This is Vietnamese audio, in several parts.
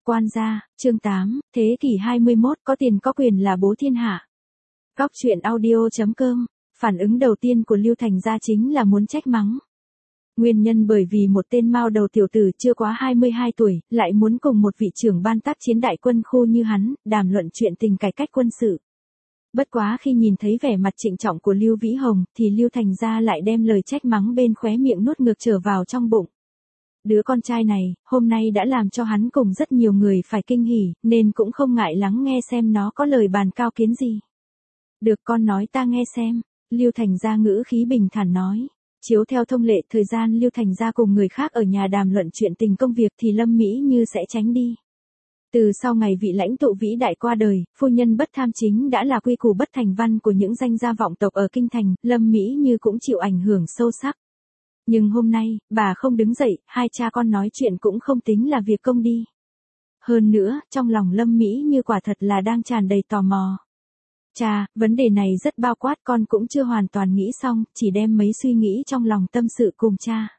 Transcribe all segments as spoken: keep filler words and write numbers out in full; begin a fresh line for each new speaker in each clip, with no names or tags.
Quan gia, chương tám, thế kỷ hai mươi mốt có tiền có quyền là bố thiên hạ. Góc truyện audio chấm com, phản ứng đầu tiên của Lưu Thành gia chính là muốn trách mắng. Nguyên nhân bởi vì một tên mao đầu tiểu tử chưa quá hai mươi hai tuổi, lại muốn cùng một vị trưởng ban tác chiến đại quân khu như hắn, đàm luận chuyện tình cải cách quân sự. Bất quá khi nhìn thấy vẻ mặt trịnh trọng của Lưu Vĩ Hồng, thì Lưu Thành gia lại đem lời trách mắng bên khóe miệng nuốt ngược trở vào trong bụng. Đứa con trai này, hôm nay đã làm cho hắn cùng rất nhiều người phải kinh hỉ, nên cũng không ngại lắng nghe xem nó có lời bàn cao kiến gì. Được, con nói ta nghe xem, Lưu Thành gia ngữ khí bình thản nói. Chiếu theo thông lệ thời gian Lưu Thành gia cùng người khác ở nhà đàm luận chuyện tình công việc thì Lâm Mỹ Như sẽ tránh đi. Từ sau ngày vị lãnh tụ vĩ đại qua đời, phu nhân bất tham chính đã là quy củ bất thành văn của những danh gia vọng tộc ở Kinh Thành, Lâm Mỹ Như cũng chịu ảnh hưởng sâu sắc. Nhưng hôm nay, bà không đứng dậy, hai cha con nói chuyện cũng không tính là việc công đi. Hơn nữa, trong lòng Lâm Mỹ Như quả thật là đang tràn đầy tò mò. Cha, vấn đề này rất bao quát, con cũng chưa hoàn toàn nghĩ xong, chỉ đem mấy suy nghĩ trong lòng tâm sự cùng cha.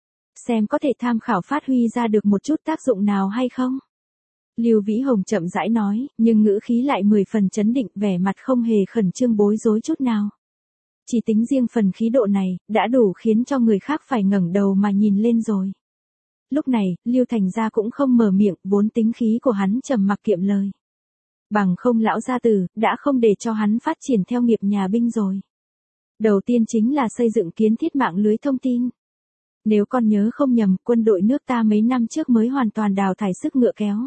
Xem có thể tham khảo phát huy ra được một chút tác dụng nào hay không? Lưu Vĩ Hồng chậm rãi nói, nhưng ngữ khí lại mười phần chấn định, vẻ mặt không hề khẩn trương bối rối chút nào. Chỉ tính riêng phần khí độ này, đã đủ khiến cho người khác phải ngẩng đầu mà nhìn lên rồi. Lúc này, Lưu Thành gia cũng không mở miệng, vốn tính khí của hắn trầm mặc kiệm lời. Bằng không lão gia tử, đã không để cho hắn phát triển theo nghiệp nhà binh rồi. Đầu tiên chính là xây dựng kiến thiết mạng lưới thông tin. Nếu con nhớ không nhầm, quân đội nước ta mấy năm trước mới hoàn toàn đào thải sức ngựa kéo.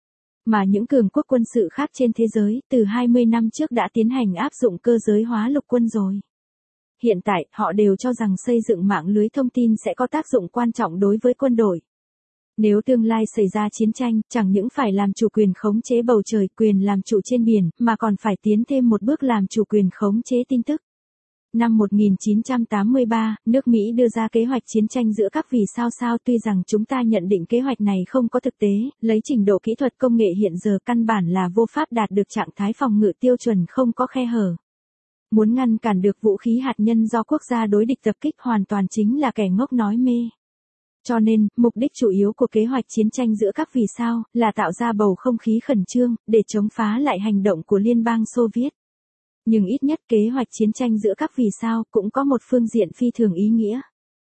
Mà những cường quốc quân sự khác trên thế giới, từ hai mươi năm trước đã tiến hành áp dụng cơ giới hóa lục quân rồi. Hiện tại, họ đều cho rằng xây dựng mạng lưới thông tin sẽ có tác dụng quan trọng đối với quân đội. Nếu tương lai xảy ra chiến tranh, chẳng những phải làm chủ quyền khống chế bầu trời, quyền làm chủ trên biển, mà còn phải tiến thêm một bước làm chủ quyền khống chế tin tức. Năm một nghìn chín trăm tám mươi ba, nước Mỹ đưa ra kế hoạch chiến tranh giữa các vì sao sao, tuy rằng chúng ta nhận định kế hoạch này không có thực tế, lấy trình độ kỹ thuật công nghệ hiện giờ căn bản là vô pháp đạt được trạng thái phòng ngự tiêu chuẩn không có khe hở. Muốn ngăn cản được vũ khí hạt nhân do quốc gia đối địch tập kích hoàn toàn chính là kẻ ngốc nói mê. Cho nên, mục đích chủ yếu của kế hoạch chiến tranh giữa các vì sao, là tạo ra bầu không khí khẩn trương, để chống phá lại hành động của Liên bang Xô Viết. Nhưng ít nhất kế hoạch chiến tranh giữa các vì sao cũng có một phương diện phi thường ý nghĩa.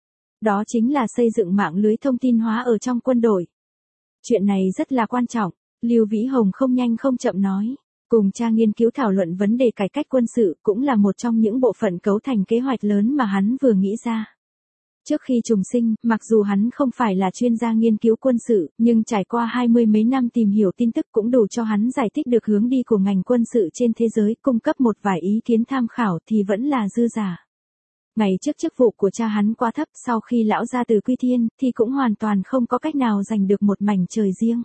Đó chính là xây dựng mạng lưới thông tin hóa ở trong quân đội. Chuyện này rất là quan trọng, Lưu Vĩ Hồng không nhanh không chậm nói. Cùng cha nghiên cứu thảo luận vấn đề cải cách quân sự cũng là một trong những bộ phận cấu thành kế hoạch lớn mà hắn vừa nghĩ ra. Trước khi trùng sinh, mặc dù hắn không phải là chuyên gia nghiên cứu quân sự, nhưng trải qua hai mươi mấy năm tìm hiểu tin tức cũng đủ cho hắn giải thích được hướng đi của ngành quân sự trên thế giới, cung cấp một vài ý kiến tham khảo thì vẫn là dư giả. Ngày trước chức vụ của cha hắn quá thấp, sau khi lão gia từ quy thiên, thì cũng hoàn toàn không có cách nào giành được một mảnh trời riêng.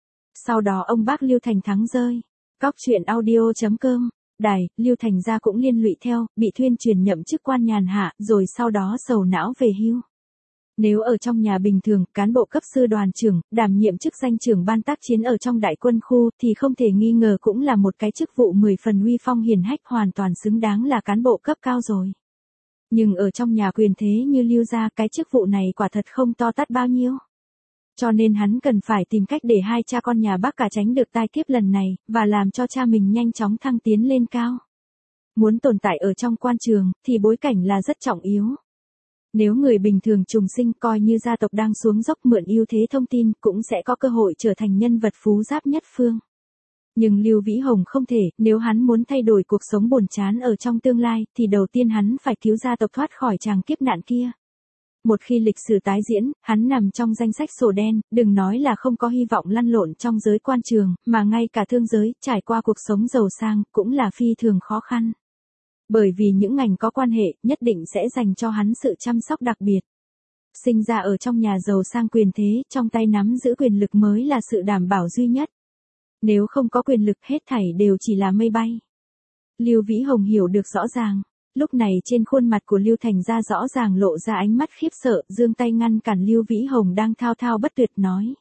Sau đó ông bác Lưu Thành thắng rơi. Góc truyện audio chấm com, đài, Lưu Thành gia cũng liên lụy theo, bị thuyên truyền nhậm chức quan nhàn hạ, rồi sau đó sầu não về hưu. Nếu ở trong nhà bình thường, cán bộ cấp sư đoàn trưởng, đảm nhiệm chức danh trưởng ban tác chiến ở trong đại quân khu, thì không thể nghi ngờ cũng là một cái chức vụ mười phần uy phong hiển hách, hoàn toàn xứng đáng là cán bộ cấp cao rồi. Nhưng ở trong nhà quyền thế như Lưu gia, cái chức vụ này quả thật không to tát bao nhiêu. Cho nên hắn cần phải tìm cách để hai cha con nhà bác cả tránh được tai kiếp lần này, và làm cho cha mình nhanh chóng thăng tiến lên cao. Muốn tồn tại ở trong quan trường, thì bối cảnh là rất trọng yếu. Nếu người bình thường trùng sinh coi như gia tộc đang xuống dốc mượn ưu thế thông tin, cũng sẽ có cơ hội trở thành nhân vật phú giáp nhất phương. Nhưng Lưu Vĩ Hồng không thể, nếu hắn muốn thay đổi cuộc sống buồn chán ở trong tương lai, thì đầu tiên hắn phải cứu gia tộc thoát khỏi tràng kiếp nạn kia. Một khi lịch sử tái diễn, hắn nằm trong danh sách sổ đen, đừng nói là không có hy vọng lăn lộn trong giới quan trường, mà ngay cả thương giới, trải qua cuộc sống giàu sang, cũng là phi thường khó khăn. Bởi vì những ngành có quan hệ, nhất định sẽ dành cho hắn sự chăm sóc đặc biệt. Sinh ra ở trong nhà giàu sang quyền thế, trong tay nắm giữ quyền lực mới là sự đảm bảo duy nhất. Nếu không có quyền lực, hết thảy đều chỉ là mây bay. Lưu Vĩ Hồng hiểu được rõ ràng. Lúc này trên khuôn mặt của Lưu Thành gia rõ ràng lộ ra ánh mắt khiếp sợ, giương tay ngăn cản Lưu Vĩ Hồng đang thao thao bất tuyệt nói.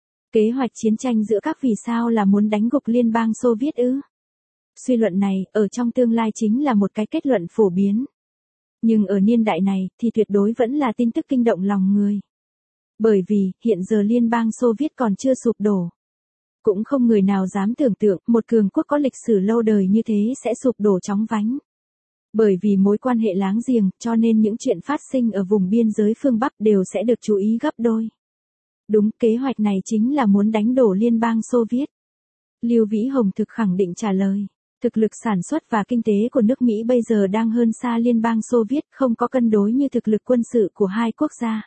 Kế hoạch chiến tranh giữa các vì sao là muốn đánh gục Liên bang Xô Viết ư? Suy luận này, ở trong tương lai chính là một cái kết luận phổ biến. Nhưng ở niên đại này, thì tuyệt đối vẫn là tin tức kinh động lòng người. Bởi vì, hiện giờ Liên bang Xô Viết còn chưa sụp đổ. Cũng không người nào dám tưởng tượng một cường quốc có lịch sử lâu đời như thế sẽ sụp đổ chóng vánh. Bởi vì mối quan hệ láng giềng, cho nên những chuyện phát sinh ở vùng biên giới phương Bắc đều sẽ được chú ý gấp đôi. Đúng, kế hoạch này chính là muốn đánh đổ Liên bang Xô Viết. Lưu Vĩ Hồng thực khẳng định trả lời. Thực lực sản xuất và kinh tế của nước Mỹ bây giờ đang hơn xa Liên bang Xô Viết, không có cân đối như thực lực quân sự của hai quốc gia.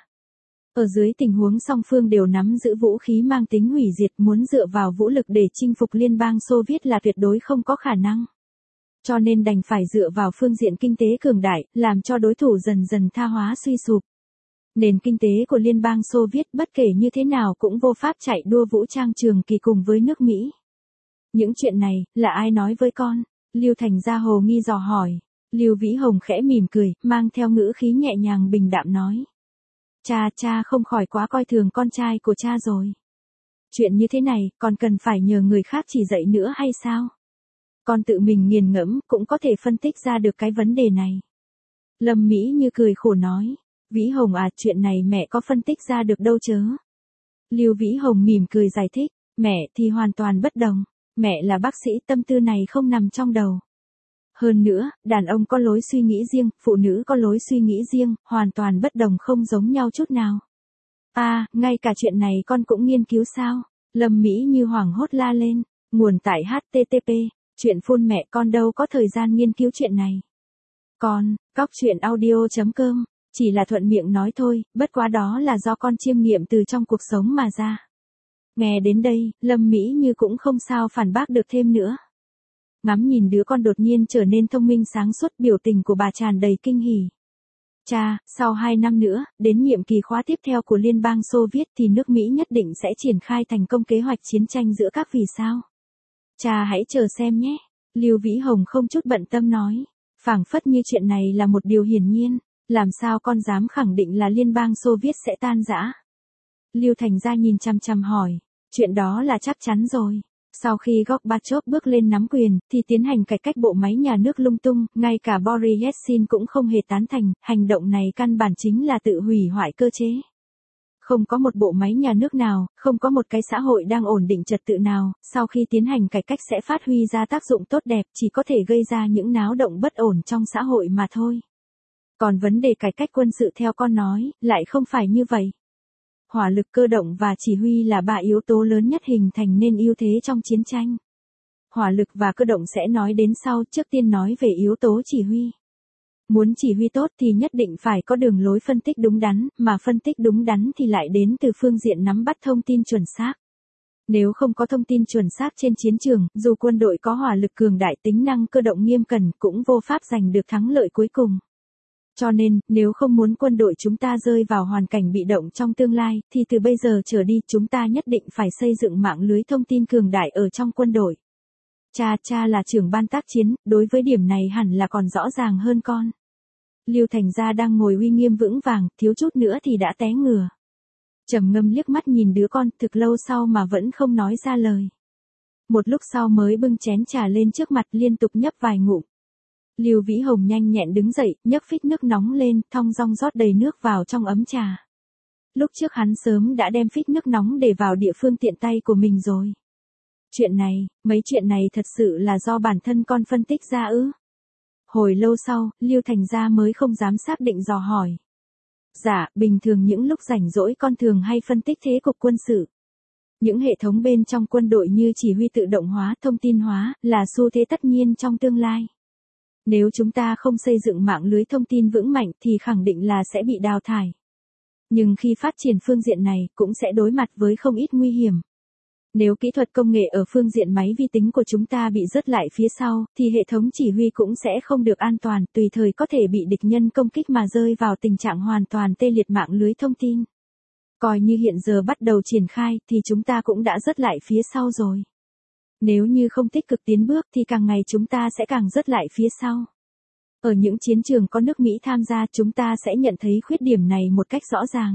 Ở dưới tình huống song phương đều nắm giữ vũ khí mang tính hủy diệt, muốn dựa vào vũ lực để chinh phục Liên bang Xô Viết là tuyệt đối không có khả năng. Cho nên đành phải dựa vào phương diện kinh tế cường đại, làm cho đối thủ dần dần tha hóa suy sụp. Nền kinh tế của Liên bang Xô Viết bất kể như thế nào cũng vô pháp chạy đua vũ trang trường kỳ cùng với nước Mỹ. Những chuyện này, là ai nói với con? Lưu Thành Gia hồ nghi dò hỏi. Lưu Vĩ Hồng khẽ mỉm cười, mang theo ngữ khí nhẹ nhàng bình đạm nói. Cha, cha không khỏi quá coi thường con trai của cha rồi. Chuyện như thế này, còn cần phải nhờ người khác chỉ dạy nữa hay sao? Con tự mình nghiền ngẫm, cũng có thể phân tích ra được cái vấn đề này. Lâm Mỹ Như cười khổ nói. Vĩ Hồng à, chuyện này mẹ có phân tích ra được đâu chớ. Lưu Vĩ Hồng mỉm cười giải thích. Mẹ thì hoàn toàn bất đồng. Mẹ là bác sĩ, tâm tư này không nằm trong đầu. Hơn nữa, đàn ông có lối suy nghĩ riêng, phụ nữ có lối suy nghĩ riêng, hoàn toàn bất đồng không giống nhau chút nào. À, ngay cả chuyện này con cũng nghiên cứu sao? Lâm Mỹ Như hoảng hốt la lên. Nguồn tại H T T P. Chuyện phun mẹ con đâu có thời gian nghiên cứu chuyện này. Con, cóc truyện audio chấm com. Chỉ là thuận miệng nói thôi, bất quá đó là do con chiêm nghiệm từ trong cuộc sống mà ra. Nghe đến đây, Lâm Mỹ Như cũng không sao phản bác được thêm nữa. Ngắm nhìn đứa con đột nhiên trở nên thông minh sáng suốt, biểu tình của bà tràn đầy kinh hỉ. Cha, sau hai năm nữa, đến nhiệm kỳ khóa tiếp theo của Liên bang Xô Viết thì nước Mỹ nhất định sẽ triển khai thành công kế hoạch chiến tranh giữa các vì sao. Cha hãy chờ xem nhé. Lưu Vĩ Hồng không chút bận tâm nói. Phảng phất như chuyện này là một điều hiển nhiên. Làm sao con dám khẳng định là Liên bang Xô Viết sẽ tan rã? Lưu Thành Gia nhìn chằm chằm hỏi. Chuyện đó là chắc chắn rồi. Sau khi Gorbachev bước lên nắm quyền, thì tiến hành cải cách bộ máy nhà nước lung tung, ngay cả Boris Yeltsin cũng không hề tán thành, hành động này căn bản chính là tự hủy hoại cơ chế. Không có một bộ máy nhà nước nào, không có một cái xã hội đang ổn định trật tự nào, sau khi tiến hành cải cách sẽ phát huy ra tác dụng tốt đẹp, chỉ có thể gây ra những náo động bất ổn trong xã hội mà thôi. Còn vấn đề cải cách quân sự theo con nói, lại không phải như vậy. Hỏa lực cơ động và chỉ huy là ba yếu tố lớn nhất hình thành nên ưu thế trong chiến tranh. Hỏa lực và cơ động sẽ nói đến sau, trước tiên nói về yếu tố chỉ huy. Muốn chỉ huy tốt thì nhất định phải có đường lối phân tích đúng đắn, mà phân tích đúng đắn thì lại đến từ phương diện nắm bắt thông tin chuẩn xác. Nếu không có thông tin chuẩn xác trên chiến trường, dù quân đội có hỏa lực cường đại, tính năng cơ động nghiêm cẩn cũng vô pháp giành được thắng lợi cuối cùng. Cho nên, nếu không muốn quân đội chúng ta rơi vào hoàn cảnh bị động trong tương lai, thì từ bây giờ trở đi chúng ta nhất định phải xây dựng mạng lưới thông tin cường đại ở trong quân đội. Cha, cha là trưởng ban tác chiến, đối với điểm này hẳn là còn rõ ràng hơn con. Lưu Thành Gia đang ngồi uy nghiêm vững vàng, thiếu chút nữa thì đã té ngửa. Trầm ngâm liếc mắt nhìn đứa con, thực lâu sau mà vẫn không nói ra lời. Một lúc sau mới bưng chén trà lên trước mặt, liên tục nhấp vài ngụm. Lưu Vĩ Hồng nhanh nhẹn đứng dậy, nhấc phích nước nóng lên, thong dong rót đầy nước vào trong ấm trà. Lúc trước hắn sớm đã đem phích nước nóng để vào địa phương tiện tay của mình rồi. Chuyện này, mấy chuyện này thật sự là do bản thân con phân tích ra ư? Hồi lâu sau, Lưu Thành Gia mới không dám xác định dò hỏi. Dạ, bình thường những lúc rảnh rỗi con thường hay phân tích thế cục quân sự. Những hệ thống bên trong quân đội như chỉ huy tự động hóa, thông tin hóa, là xu thế tất nhiên trong tương lai. Nếu chúng ta không xây dựng mạng lưới thông tin vững mạnh thì khẳng định là sẽ bị đào thải. Nhưng khi phát triển phương diện này cũng sẽ đối mặt với không ít nguy hiểm. Nếu kỹ thuật công nghệ ở phương diện máy vi tính của chúng ta bị rớt lại phía sau, thì hệ thống chỉ huy cũng sẽ không được an toàn, tùy thời có thể bị địch nhân công kích mà rơi vào tình trạng hoàn toàn tê liệt mạng lưới thông tin. Coi như hiện giờ bắt đầu triển khai thì chúng ta cũng đã rớt lại phía sau rồi. Nếu như không tích cực tiến bước thì càng ngày chúng ta sẽ càng rớt lại phía sau. Ở những chiến trường có nước Mỹ tham gia chúng ta sẽ nhận thấy khuyết điểm này một cách rõ ràng.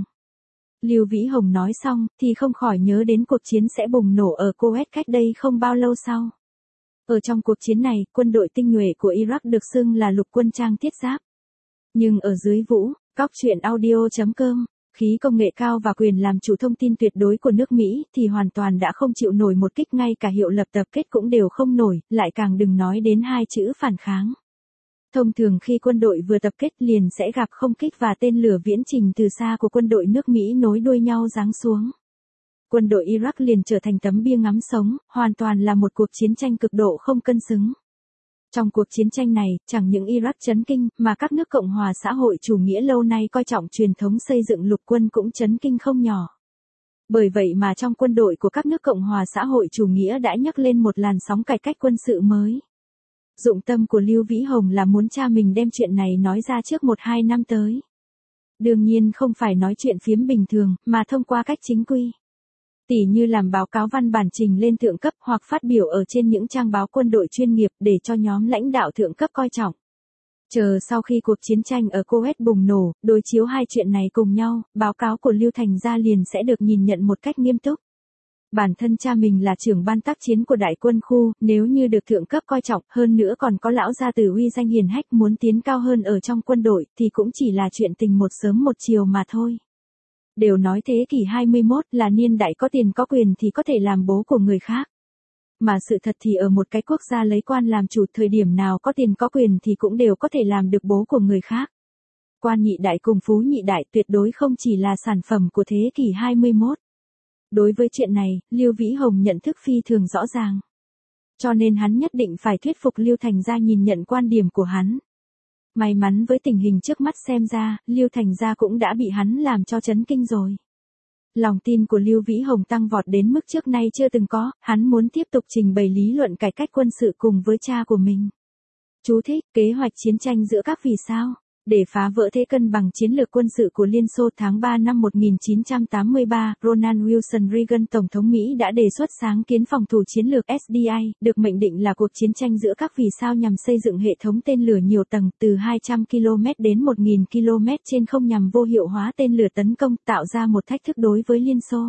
Lưu Vĩ Hồng nói xong thì không khỏi nhớ đến cuộc chiến sẽ bùng nổ ở Kuwait cách đây không bao lâu sau. Ở trong cuộc chiến này, quân đội tinh nhuệ của Iraq được xưng là lục quân trang thiết giáp. Nhưng ở dưới vũ, cóc truyện audio chấm com khí công nghệ cao và quyền làm chủ thông tin tuyệt đối của nước Mỹ thì hoàn toàn đã không chịu nổi một kích, ngay cả hiệu lập tập kết cũng đều không nổi, lại càng đừng nói đến hai chữ phản kháng. Thông thường khi quân đội vừa tập kết liền sẽ gặp không kích và tên lửa viễn trình từ xa của quân đội nước Mỹ nối đuôi nhau giáng xuống. Quân đội Iraq liền trở thành tấm bia ngắm sống, hoàn toàn là một cuộc chiến tranh cực độ không cân xứng. Trong cuộc chiến tranh này, chẳng những Iraq chấn kinh, mà các nước Cộng hòa xã hội chủ nghĩa lâu nay coi trọng truyền thống xây dựng lục quân cũng chấn kinh không nhỏ. Bởi vậy mà trong quân đội của các nước Cộng hòa xã hội chủ nghĩa đã nhấc lên một làn sóng cải cách quân sự mới. Dụng tâm của Lưu Vĩ Hồng là muốn cha mình đem chuyện này nói ra trước một hai năm tới. Đương nhiên không phải nói chuyện phiếm bình thường, mà thông qua cách chính quy. Tỉ như làm báo cáo văn bản trình lên thượng cấp hoặc phát biểu ở trên những trang báo quân đội chuyên nghiệp để cho nhóm lãnh đạo thượng cấp coi trọng. Chờ sau khi cuộc chiến tranh ở Kuwait bùng nổ, đối chiếu hai chuyện này cùng nhau, báo cáo của Lưu Thành Gia liền sẽ được nhìn nhận một cách nghiêm túc. Bản thân cha mình là trưởng ban tác chiến của đại quân khu, nếu như được thượng cấp coi trọng, hơn nữa còn có lão gia tử uy danh hiển hách muốn tiến cao hơn ở trong quân đội, thì cũng chỉ là chuyện tình một sớm một chiều mà thôi. Đều nói thế kỷ hai mươi mốt là niên đại có tiền có quyền thì có thể làm bố của người khác. Mà sự thật thì ở một cái quốc gia lấy quan làm chủ, thời điểm nào có tiền có quyền thì cũng đều có thể làm được bố của người khác. Quan nhị đại cùng phú nhị đại tuyệt đối không chỉ là sản phẩm của thế kỷ hai mươi mốt. Đối với chuyện này, Lưu Vĩ Hồng nhận thức phi thường rõ ràng. Cho nên hắn nhất định phải thuyết phục Lưu Thành Gia nhìn nhận quan điểm của hắn. May mắn với tình hình trước mắt xem ra, Lưu Thành Gia cũng đã bị hắn làm cho chấn kinh rồi. Lòng tin của Lưu Vĩ Hồng tăng vọt đến mức trước nay chưa từng có, hắn muốn tiếp tục trình bày lý luận cải cách quân sự cùng với cha của mình. Chú thích, kế hoạch chiến tranh giữa các vì sao? Để phá vỡ thế cân bằng chiến lược quân sự của Liên Xô tháng ba năm một nghìn chín trăm tám mươi ba, Ronald Wilson Reagan Tổng thống Mỹ đã đề xuất sáng kiến phòng thủ chiến lược S D I, được mệnh định là cuộc chiến tranh giữa các vì sao nhằm xây dựng hệ thống tên lửa nhiều tầng từ hai trăm ki lô mét đến một nghìn ki lô mét trên không nhằm vô hiệu hóa tên lửa tấn công, tạo ra một thách thức đối với Liên Xô.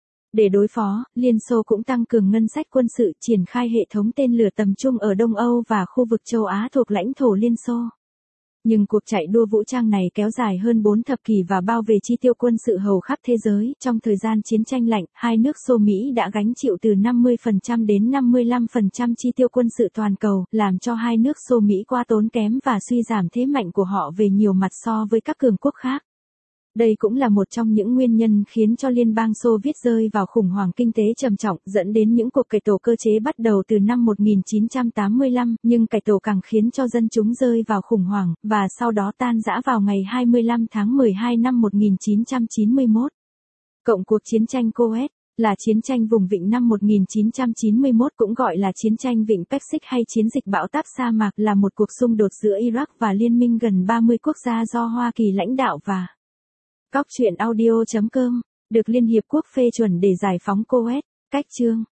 Để đối phó, Liên Xô cũng tăng cường ngân sách quân sự, triển khai hệ thống tên lửa tầm trung ở Đông Âu và khu vực châu Á thuộc lãnh thổ Liên Xô. Nhưng cuộc chạy đua vũ trang này kéo dài hơn bốn thập kỷ và bao về chi tiêu quân sự hầu khắp thế giới. Trong thời gian chiến tranh lạnh, hai nước Xô Mỹ đã gánh chịu từ năm mươi phần trăm đến năm mươi lăm phần trăm chi tiêu quân sự toàn cầu, làm cho hai nước Xô Mỹ quá tốn kém và suy giảm thế mạnh của họ về nhiều mặt so với các cường quốc khác. Đây cũng là một trong những nguyên nhân khiến cho Liên bang Xô Viết rơi vào khủng hoảng kinh tế trầm trọng, dẫn đến những cuộc cải tổ cơ chế bắt đầu từ năm một nghìn chín trăm tám mươi lăm, nhưng cải tổ càng khiến cho dân chúng rơi vào khủng hoảng, và sau đó tan rã vào ngày hai mươi lăm tháng mười hai năm một nghìn chín trăm chín mươi mốt. Cộng cuộc chiến tranh Kuwait, là chiến tranh vùng vịnh năm một nghìn chín trăm chín mươi mốt, cũng gọi là chiến tranh vịnh Persic hay chiến dịch bão táp sa mạc, là một cuộc xung đột giữa Iraq và liên minh gần ba mươi quốc gia do Hoa Kỳ lãnh đạo và Cóc truyện audio chấm com được Liên Hiệp Quốc phê chuẩn để giải phóng Kuwait. Cách chương